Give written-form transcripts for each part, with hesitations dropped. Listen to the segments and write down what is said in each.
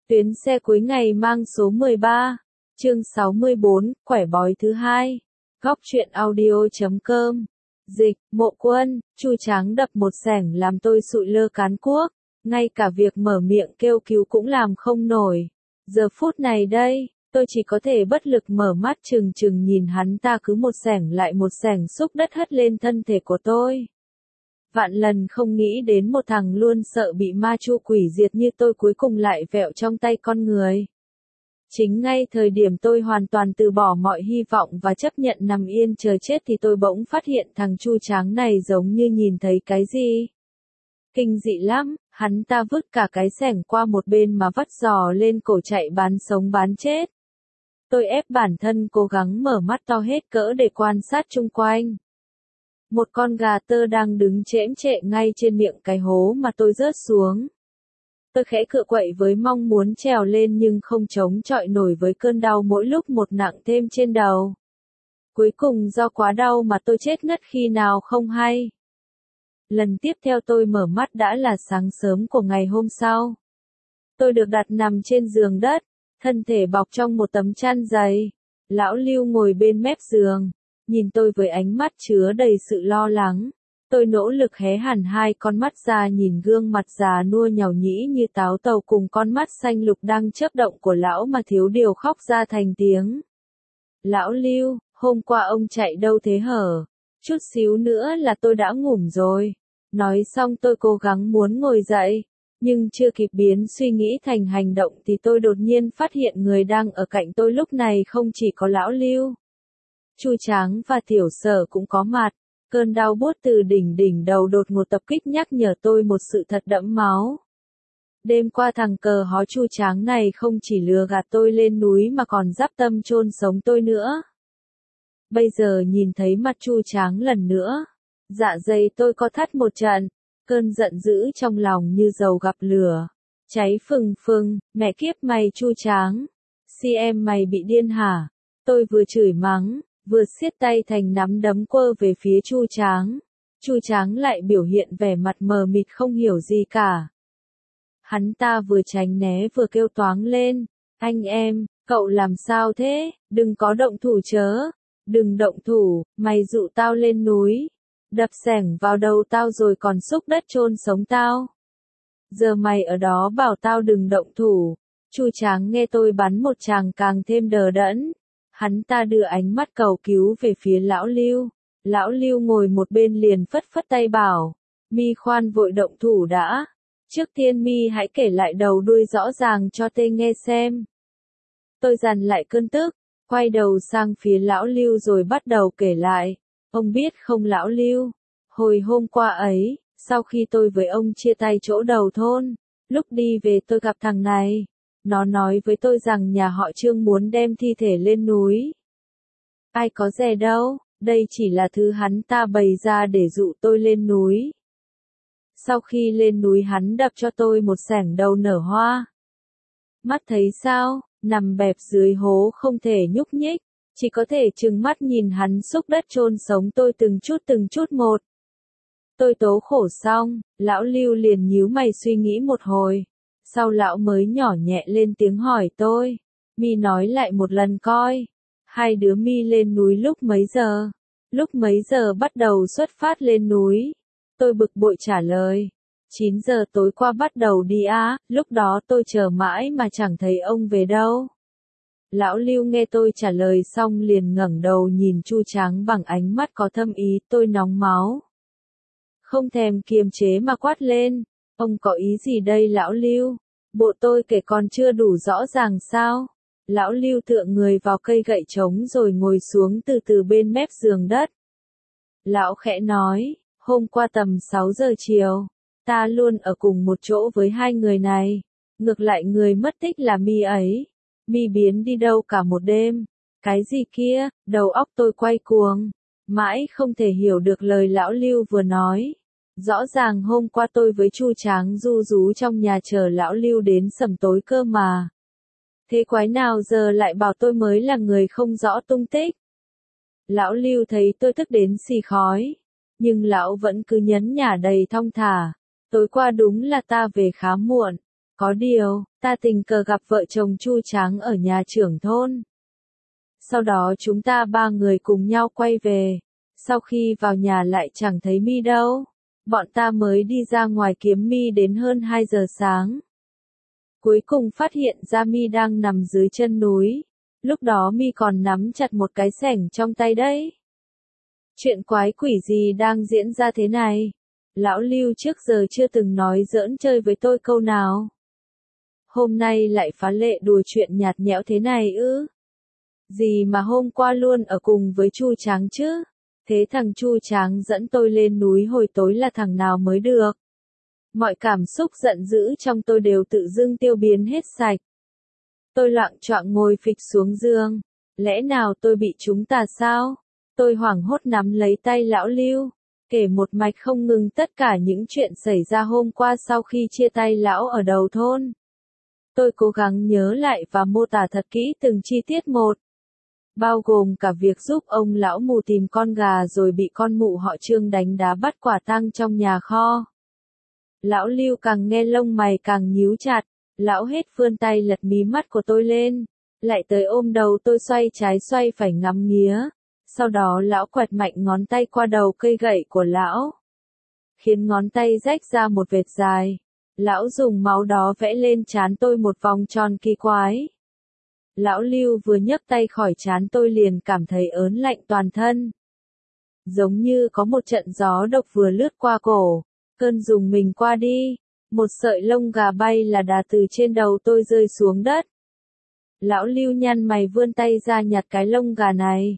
Tuyến xe cuối ngày mang số 13, chương 64, quẻ bói thứ hai. Góc truyện audio.com. Dịch, Mộ Quân, Chu Tráng đập một xẻng làm tôi sụi lơ cán cuốc, ngay cả việc mở miệng kêu cứu cũng làm không nổi. Giờ phút này đây, tôi chỉ có thể bất lực mở mắt trừng trừng nhìn hắn ta cứ một xẻng lại một xẻng xúc đất hất lên thân thể của tôi. Vạn lần không nghĩ đến một thằng luôn sợ bị ma chu quỷ diệt như tôi cuối cùng lại vẹo trong tay con người. Chính ngay thời điểm tôi hoàn toàn từ bỏ mọi hy vọng và chấp nhận nằm yên chờ chết thì tôi bỗng phát hiện thằng Chu Tráng này giống như nhìn thấy cái gì. Kinh dị lắm, hắn ta vứt cả cái xẻng qua một bên mà vắt giò lên cổ chạy bán sống bán chết. Tôi ép bản thân cố gắng mở mắt to hết cỡ để quan sát chung quanh. Một con gà tơ đang đứng chễm chệ ngay trên miệng cái hố mà tôi rớt xuống. Tôi khẽ cựa quậy với mong muốn trèo lên nhưng không chống chọi nổi với cơn đau mỗi lúc một nặng thêm trên đầu. Cuối cùng do quá đau mà tôi chết ngất khi nào không hay. Lần tiếp theo tôi mở mắt đã là sáng sớm của ngày hôm sau. Tôi được đặt nằm trên giường đất, thân thể bọc trong một tấm chăn dày. Lão Lưu ngồi bên mép giường, nhìn tôi với ánh mắt chứa đầy sự lo lắng. Tôi nỗ lực hé hẳn hai con mắt ra nhìn gương mặt già nua nhàu nhĩ như táo tàu cùng con mắt xanh lục đang chớp động của lão mà thiếu điều khóc ra thành tiếng. Lão Lưu, hôm qua ông chạy đâu thế hở? Chút xíu nữa là tôi đã ngủ rồi. Nói xong tôi cố gắng muốn ngồi dậy, nhưng chưa kịp biến suy nghĩ thành hành động thì tôi đột nhiên phát hiện người đang ở cạnh tôi lúc này không chỉ có lão Lưu. Chu Tráng và Tiểu Sở cũng có mặt. Cơn đau buốt từ đỉnh đầu đột ngột tập kích nhắc nhở tôi một sự thật đẫm máu. Đêm qua thằng cờ hó Chu Tráng này không chỉ lừa gạt tôi lên núi mà còn giáp tâm chôn sống tôi nữa. Bây giờ nhìn thấy mặt Chu Tráng lần nữa, dạ dày tôi co thắt một trận, cơn giận dữ trong lòng như dầu gặp lửa, cháy phừng phừng. Mẹ kiếp mày Chu Tráng, si em mày bị điên hả? Tôi vừa chửi mắng, vừa siết tay thành nắm đấm quơ về phía Chu Tráng. Chu Tráng lại biểu hiện vẻ mặt mờ mịt không hiểu gì cả. Hắn ta vừa tránh né vừa kêu toáng lên, anh em, cậu làm sao thế, đừng có động thủ chớ, đừng động thủ, mày dụ tao lên núi, đập xẻng vào đầu tao rồi còn xúc đất chôn sống tao. Giờ mày ở đó bảo tao đừng động thủ. Chu Tráng nghe tôi bắn một tràng càng thêm đờ đẫn. Hắn ta đưa ánh mắt cầu cứu về phía lão Lưu. Lão Lưu ngồi một bên liền phất phất tay bảo, mi khoan vội động thủ đã. Trước tiên mi hãy kể lại đầu đuôi rõ ràng cho tê nghe xem. Tôi dằn lại cơn tức, quay đầu sang phía lão Lưu rồi bắt đầu kể lại. Ông biết không lão Lưu, hồi hôm qua ấy, sau khi tôi với ông chia tay chỗ đầu thôn, lúc đi về tôi gặp thằng này. Nó nói với tôi rằng nhà họ Trương muốn đem thi thể lên núi. Ai có dè đâu, đây chỉ là thứ hắn ta bày ra để dụ tôi lên núi. Sau khi lên núi hắn đập cho tôi một xẻng đầu nở hoa. Mắt thấy sao, nằm bẹp dưới hố không thể nhúc nhích, chỉ có thể trừng mắt nhìn hắn xúc đất chôn sống tôi từng chút một. Tôi tố khổ xong, lão Lưu liền nhíu mày suy nghĩ một hồi. Sau lão mới nhỏ nhẹ lên tiếng hỏi tôi, mi nói lại một lần coi, hai đứa mi lên núi lúc mấy giờ? Lúc mấy giờ bắt đầu xuất phát lên núi? Tôi bực bội trả lời, 9 giờ tối qua bắt đầu đi á, lúc đó tôi chờ mãi mà chẳng thấy ông về đâu. Lão Lưu nghe tôi trả lời xong liền ngẩng đầu nhìn Chu Tráng bằng ánh mắt có thâm ý, tôi nóng máu. Không thèm kiềm chế mà quát lên. Ông có ý gì đây lão Lưu? Bộ tôi kể còn chưa đủ rõ ràng sao? Lão Lưu tựa người vào cây gậy trống rồi ngồi xuống từ từ bên mép giường đất. Lão khẽ nói, hôm qua tầm 6 giờ chiều, ta luôn ở cùng một chỗ với hai người này. Ngược lại người mất tích là mi ấy. Mi biến đi đâu cả một đêm. Cái gì kia, đầu óc tôi quay cuồng. Mãi không thể hiểu được lời lão Lưu vừa nói. Rõ ràng hôm qua tôi với Chu Tráng ru rú trong nhà chờ lão Lưu đến sẩm tối cơ mà. Thế quái nào giờ lại bảo tôi mới là người không rõ tung tích. Lão Lưu thấy tôi tức đến xì khói. Nhưng lão vẫn cứ nhấn nhả đầy thong thả. Tối qua đúng là ta về khá muộn. Có điều, ta tình cờ gặp vợ chồng Chu Tráng ở nhà trưởng thôn. Sau đó chúng ta ba người cùng nhau quay về. Sau khi vào nhà lại chẳng thấy Mi đâu. Bọn ta mới đi ra ngoài kiếm Mi đến hơn 2 giờ sáng. Cuối cùng phát hiện ra Mi đang nằm dưới chân núi. Lúc đó Mi còn nắm chặt một cái xẻng trong tay đấy. Chuyện quái quỷ gì đang diễn ra thế này? Lão Lưu trước giờ chưa từng nói giỡn chơi với tôi câu nào. Hôm nay lại phá lệ đùa chuyện nhạt nhẽo thế này ư? Gì mà hôm qua luôn ở cùng với Chu Tráng chứ? Thế thằng Chu Tráng dẫn tôi lên núi hồi tối là thằng nào mới được? Mọi cảm xúc giận dữ trong tôi đều tự dưng tiêu biến hết sạch. Tôi loạng choạng ngồi phịch xuống giường. Lẽ nào tôi bị chúng tà sao? Tôi hoảng hốt nắm lấy tay lão Lưu, kể một mạch không ngừng tất cả những chuyện xảy ra hôm qua sau khi chia tay lão ở đầu thôn. Tôi cố gắng nhớ lại và mô tả thật kỹ từng chi tiết một. Bao gồm cả việc giúp ông lão mù tìm con gà rồi bị con mụ họ Trương đánh đá bắt quả tang trong nhà kho. Lão Lưu càng nghe lông mày càng nhíu chặt, lão hết vươn tay lật mí mắt của tôi lên, lại tới ôm đầu tôi xoay trái xoay phải ngắm nghía. Sau đó lão quẹt mạnh ngón tay qua đầu cây gậy của lão, khiến ngón tay rách ra một vệt dài. Lão dùng máu đó vẽ lên trán tôi một vòng tròn kỳ quái. Lão Lưu vừa nhấc tay khỏi trán tôi liền cảm thấy ớn lạnh toàn thân. Giống như có một trận gió độc vừa lướt qua cổ, cơn rùng mình qua đi, một sợi lông gà bay là đà từ trên đầu tôi rơi xuống đất. Lão Lưu nhăn mày vươn tay ra nhặt cái lông gà này.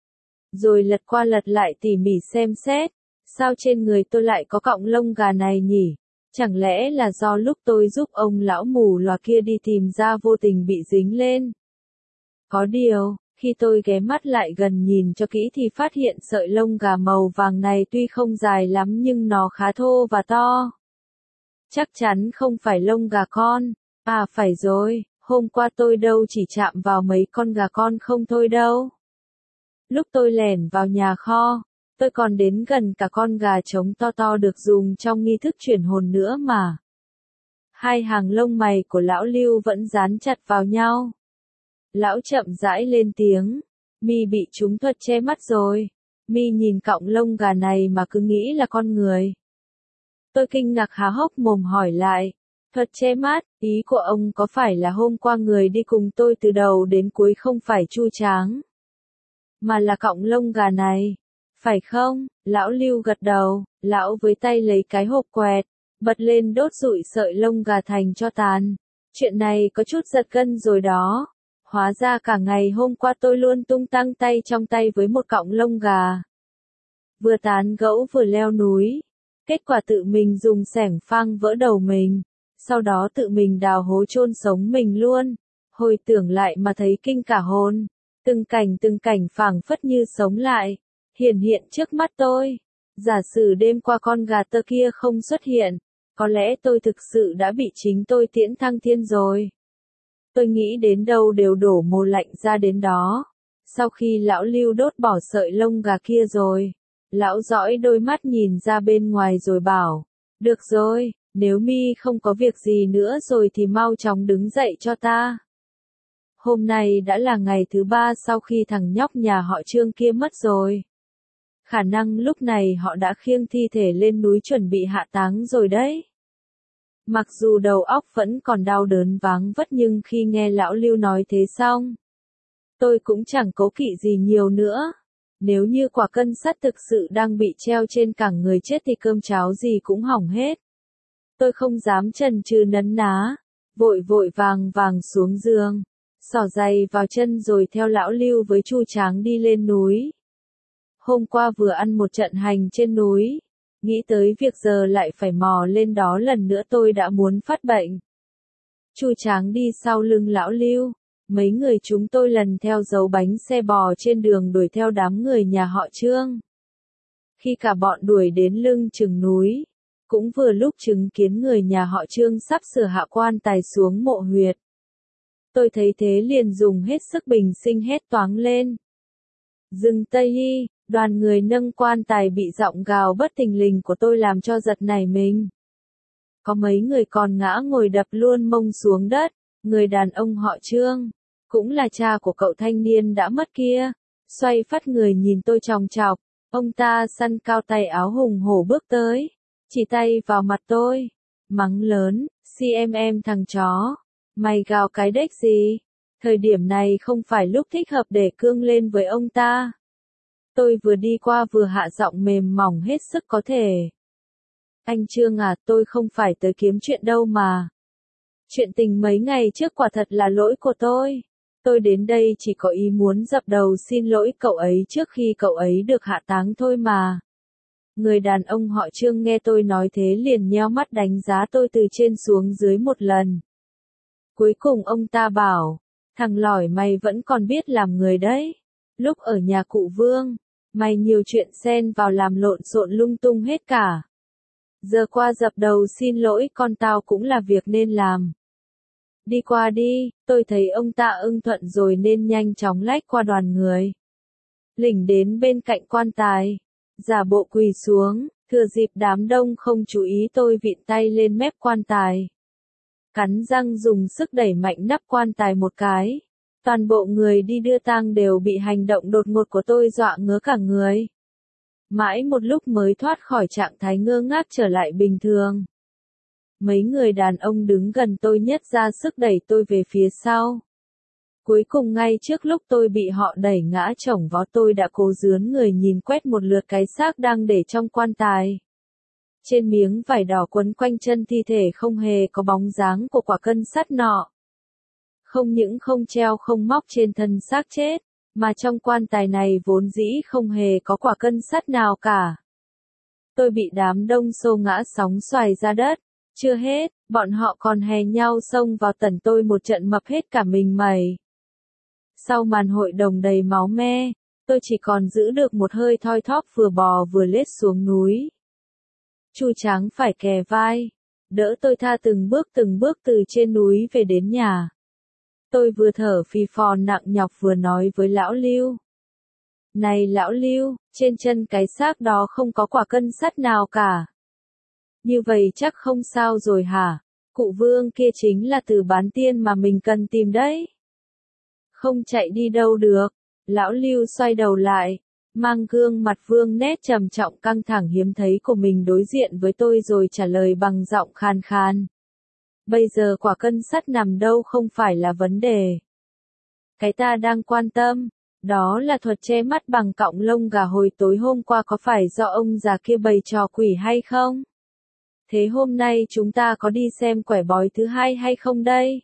Rồi lật qua lật lại tỉ mỉ xem xét, sao trên người tôi lại có cọng lông gà này nhỉ? Chẳng lẽ là do lúc tôi giúp ông lão mù lòa kia đi tìm ra vô tình bị dính lên? Có điều, khi tôi ghé mắt lại gần nhìn cho kỹ thì phát hiện sợi lông gà màu vàng này tuy không dài lắm nhưng nó khá thô và to. Chắc chắn không phải lông gà con. À phải rồi, hôm qua tôi đâu chỉ chạm vào mấy con gà con không thôi đâu. Lúc tôi lẻn vào nhà kho, tôi còn đến gần cả con gà trống to to được dùng trong nghi thức chuyển hồn nữa mà. Hai hàng lông mày của lão Lưu vẫn dán chặt vào nhau. Lão chậm rãi lên tiếng, Mi bị trúng thuật che mắt rồi. Mi nhìn cọng lông gà này mà cứ nghĩ là con người. Tôi kinh ngạc há hốc mồm hỏi lại, thuật che mắt, ý của ông có phải là hôm qua người đi cùng tôi từ đầu đến cuối không phải Chu Tráng, mà là cọng lông gà này, phải không? Lão Lưu gật đầu, lão với tay lấy cái hộp quẹt, bật lên đốt rụi sợi lông gà thành tro tàn. Chuyện này có chút giật gân rồi đó. Hóa ra cả ngày hôm qua tôi luôn tung tăng tay trong tay với một cọng lông gà. Vừa tán gẫu vừa leo núi. Kết quả tự mình dùng xẻng phang vỡ đầu mình. Sau đó tự mình đào hố chôn sống mình luôn. Hồi tưởng lại mà thấy kinh cả hồn. Từng cảnh phảng phất như sống lại. Hiển hiện trước mắt tôi. Giả sử đêm qua con gà tơ kia không xuất hiện. Có lẽ tôi thực sự đã bị chính tôi tiễn thăng thiên rồi. Tôi nghĩ đến đâu đều đổ mồ lạnh ra đến đó. Sau khi lão Lưu đốt bỏ sợi lông gà kia rồi, lão dõi đôi mắt nhìn ra bên ngoài rồi bảo, được rồi, nếu Mi không có việc gì nữa rồi thì mau chóng đứng dậy cho ta. Hôm nay đã là ngày thứ 3 sau khi thằng nhóc nhà họ Trương kia mất rồi. Khả năng lúc này họ đã khiêng thi thể lên núi chuẩn bị hạ táng rồi đấy. Mặc dù đầu óc vẫn còn đau đớn váng vất nhưng khi nghe lão Lưu nói thế xong, tôi cũng chẳng cố kỵ gì nhiều nữa. Nếu như quả cân sắt thực sự đang bị treo trên cẳng người chết thì cơm cháo gì cũng hỏng hết. Tôi không dám chần chừ nấn ná, vội vàng xuống giường, xỏ giày vào chân rồi theo lão Lưu với Chu Tráng đi lên núi. Hôm qua vừa ăn một trận hành trên núi. Nghĩ tới việc giờ lại phải mò lên đó lần nữa tôi đã muốn phát bệnh. Chu Tráng đi sau lưng lão Lưu, mấy người chúng tôi lần theo dấu bánh xe bò trên đường đuổi theo đám người nhà họ Trương. Khi cả bọn đuổi đến lưng chừng núi, cũng vừa lúc chứng kiến người nhà họ Trương sắp sửa hạ quan tài xuống mộ huyệt. Tôi thấy thế liền dùng hết sức bình sinh hét toáng lên. Dừng Tây Y! Đoàn người nâng quan tài bị giọng gào bất thình lình của tôi làm cho giật nảy mình. Có mấy người còn ngã ngồi đập luôn mông xuống đất. Người đàn ông họ Trương, cũng là cha của cậu thanh niên đã mất kia, xoay phát người nhìn tôi chòng chọc. Ông ta săn cao tay áo hùng hổ bước tới, chỉ tay vào mặt tôi, mắng lớn, CMM thằng chó, mày gào cái đếch gì? Thời điểm này không phải lúc thích hợp để cương lên với ông ta. Tôi vừa đi qua vừa hạ giọng mềm mỏng hết sức có thể. Anh Trương à, tôi không phải tới kiếm chuyện đâu mà. Chuyện tình mấy ngày trước quả thật là lỗi của tôi. Tôi đến đây chỉ có ý muốn dập đầu xin lỗi cậu ấy trước khi cậu ấy được hạ táng thôi mà. Người đàn ông họ Trương nghe tôi nói thế liền nheo mắt đánh giá tôi từ trên xuống dưới một lần. Cuối cùng ông ta bảo, thằng lỏi mày vẫn còn biết làm người đấy. Lúc ở nhà cụ Vương, mày nhiều chuyện xen vào làm lộn xộn lung tung hết cả. Giờ qua dập đầu xin lỗi con tao cũng là việc nên làm. Đi qua đi, tôi thấy ông ta ưng thuận rồi nên nhanh chóng lách qua đoàn người. Lỉnh đến bên cạnh quan tài, giả bộ quỳ xuống, thừa dịp đám đông không chú ý tôi vịn tay lên mép quan tài. Cắn răng dùng sức đẩy mạnh nắp quan tài một cái. Toàn bộ người đi đưa tang đều bị hành động đột ngột của tôi dọa ngớ cả người. Mãi một lúc mới thoát khỏi trạng thái ngơ ngác trở lại bình thường. Mấy người đàn ông đứng gần tôi nhất ra sức đẩy tôi về phía sau. Cuối cùng ngay trước lúc tôi bị họ đẩy ngã chồng vó tôi đã cố rướn người nhìn quét một lượt cái xác đang để trong quan tài. Trên miếng vải đỏ quấn quanh chân thi thể không hề có bóng dáng của quả cân sắt nọ. Không những không treo không móc trên thân xác chết, mà trong quan tài này vốn dĩ không hề có quả cân sắt nào cả. Tôi bị đám đông xô ngã sóng xoài ra đất. Chưa hết, bọn họ còn hè nhau xông vào tẩn tôi một trận mập hết cả mình mẩy. Sau màn hội đồng đầy máu me, tôi chỉ còn giữ được một hơi thoi thóp vừa bò vừa lết xuống núi. Chu Tráng phải kè vai, đỡ tôi tha từng bước từ trên núi về đến nhà. Tôi vừa thở phì phò nặng nhọc vừa nói với lão Lưu. Này lão Lưu, trên chân cái xác đó không có quả cân sắt nào cả. Như vậy chắc không sao rồi hả? Cụ Vương kia chính là từ bán tiên mà mình cần tìm đấy. Không chạy đi đâu được. Lão Lưu xoay đầu lại, mang gương mặt vương nét trầm trọng căng thẳng hiếm thấy của mình đối diện với tôi rồi trả lời bằng giọng khàn khàn. Bây giờ quả cân sắt nằm đâu không phải là vấn đề. Cái ta đang quan tâm, đó là thuật che mắt bằng cọng lông gà hồi tối hôm qua có phải do ông già kia bày trò quỷ hay không? Thế hôm nay chúng ta có đi xem quẻ bói thứ hai hay không đây?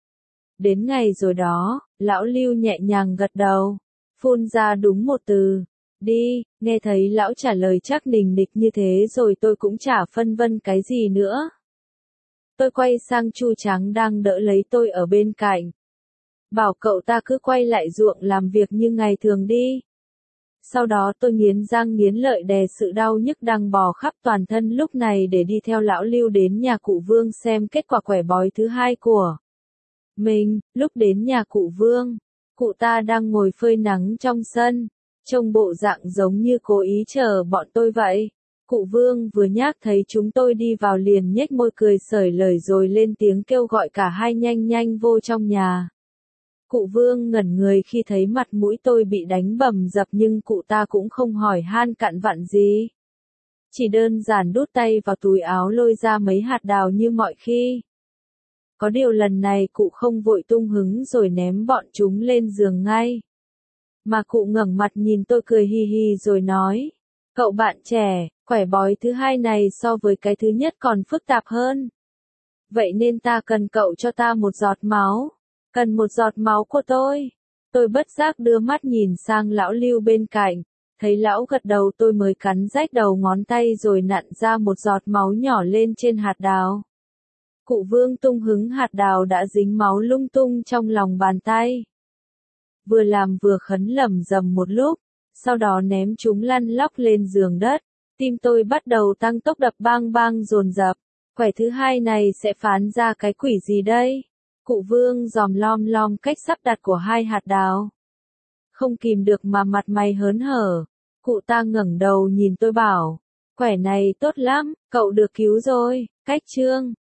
Đến ngày rồi đó, lão Lưu nhẹ nhàng gật đầu, phun ra đúng một từ, đi, nghe thấy lão trả lời chắc nình nịch như thế rồi tôi cũng chả phân vân cái gì nữa. Tôi quay sang Chu Tráng đang đỡ lấy tôi ở bên cạnh. Bảo cậu ta cứ quay lại ruộng làm việc như ngày thường đi. Sau đó tôi nghiến răng nghiến lợi đè sự đau nhức đang bò khắp toàn thân lúc này để đi theo lão Lưu đến nhà cụ Vương xem kết quả quẻ bói thứ hai của mình. Lúc đến nhà cụ Vương, cụ ta đang ngồi phơi nắng trong sân, trông bộ dạng giống như cố ý chờ bọn tôi vậy. Cụ Vương vừa nhắc thấy chúng tôi đi vào liền nhếch môi cười xởi lời rồi lên tiếng kêu gọi cả hai nhanh nhanh vô trong nhà. Cụ Vương ngẩn người khi thấy mặt mũi tôi bị đánh bầm dập nhưng cụ ta cũng không hỏi han cặn vặn gì. Chỉ đơn giản đút tay vào túi áo lôi ra mấy hạt đào như mọi khi. Có điều lần này cụ không vội tung hứng rồi ném bọn chúng lên giường ngay. Mà cụ ngẩng mặt nhìn tôi cười hi hi rồi nói, cậu bạn trẻ, quẻ bói thứ hai này so với cái thứ nhất còn phức tạp hơn. Vậy nên ta cần cậu cho ta một giọt máu. Cần một giọt máu của tôi. Tôi bất giác đưa mắt nhìn sang lão Lưu bên cạnh. Thấy lão gật đầu tôi mới cắn rách đầu ngón tay rồi nặn ra một giọt máu nhỏ lên trên hạt đào. Cụ Vương tung hứng hạt đào đã dính máu lung tung trong lòng bàn tay. Vừa làm vừa khấn lẩm rầm một lúc, sau đó ném chúng lăn lóc lên giường đất. Tim tôi bắt đầu tăng tốc đập bang bang dồn dập. Quẻ thứ hai này sẽ phán ra cái quỷ gì đây? Cụ Vương dòm lom lom cách sắp đặt của hai hạt đào. Không kìm được mà mặt mày hớn hở. Cụ ta ngẩng đầu nhìn tôi bảo, Quẻ này tốt lắm, cậu được cứu rồi, cách chương.